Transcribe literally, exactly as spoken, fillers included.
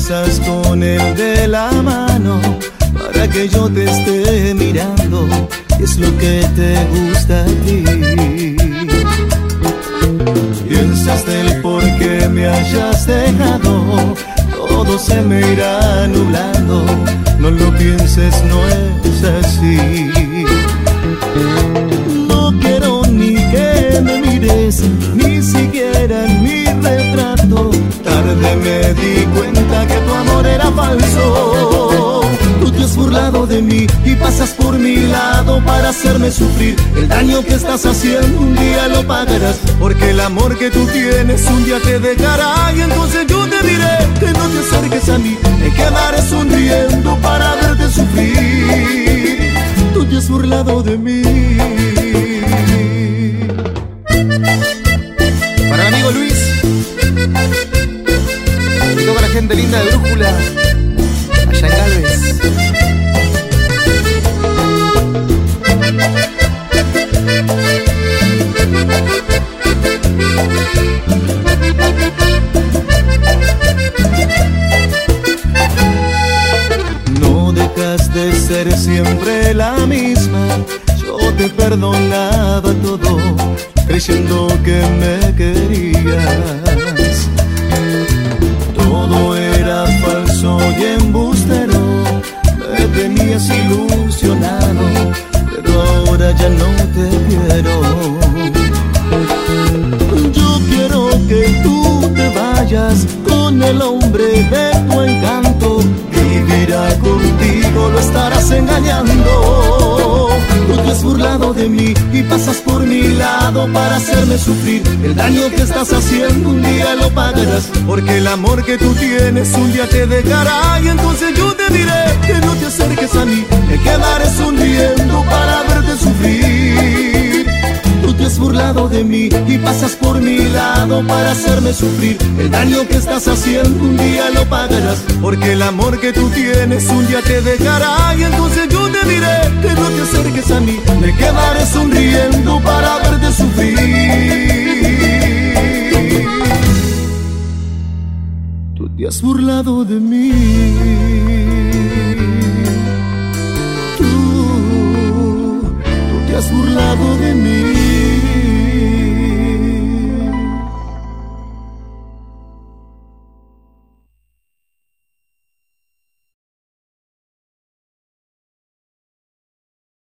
pasas con él de la mano para que yo te esté mirando, es lo que te gusta a ti. Piensas del por qué me hayas dejado, todo se me irá nublando, no lo pienses, no es así. No quiero ni que me mires, ni siquiera en mi retrato. Tarde me di cuenta que tu amor era falso. Tú te has burlado de mí y pasas por mi lado para hacerme sufrir. El daño que estás haciendo un día lo pagarás, porque el amor que tú tienes un día te dejará. Y entonces yo te diré que no te acerques a mí, me quedaré sonriendo para verte sufrir. Tú te has burlado de mí. Para el amigo Luis, y toda la gente linda de Brújula, allá en Galvez. No dejas de ser siempre la misma, yo te perdonaba todo, creyendo que me querías. Todo era falso y embustero, me tenías ilusionado, pero ahora ya no te quiero. Yo quiero que tú te vayas con el hombre de tu encanto, vivirá contigo, lo estarás engañando. Tú te has burlado de mí y pasas por mi lado para hacerme sufrir. El daño que estás haciendo un día lo pagarás, porque el amor que tú tienes un día te dejará. Y entonces yo te diré que no te acerques a mí, me quedaré sonriendo para verte sufrir. Tú te has burlado de mí y pasas por mi lado para hacerme sufrir. El daño que estás haciendo un día lo pagarás, porque el amor que tú tienes un día te dejará. Y entonces yo te diré que no te acerques a mí, me quedaré sonriendo para verte sufrir. Tú te has burlado de mí. Tú, tú te has burlado de mí.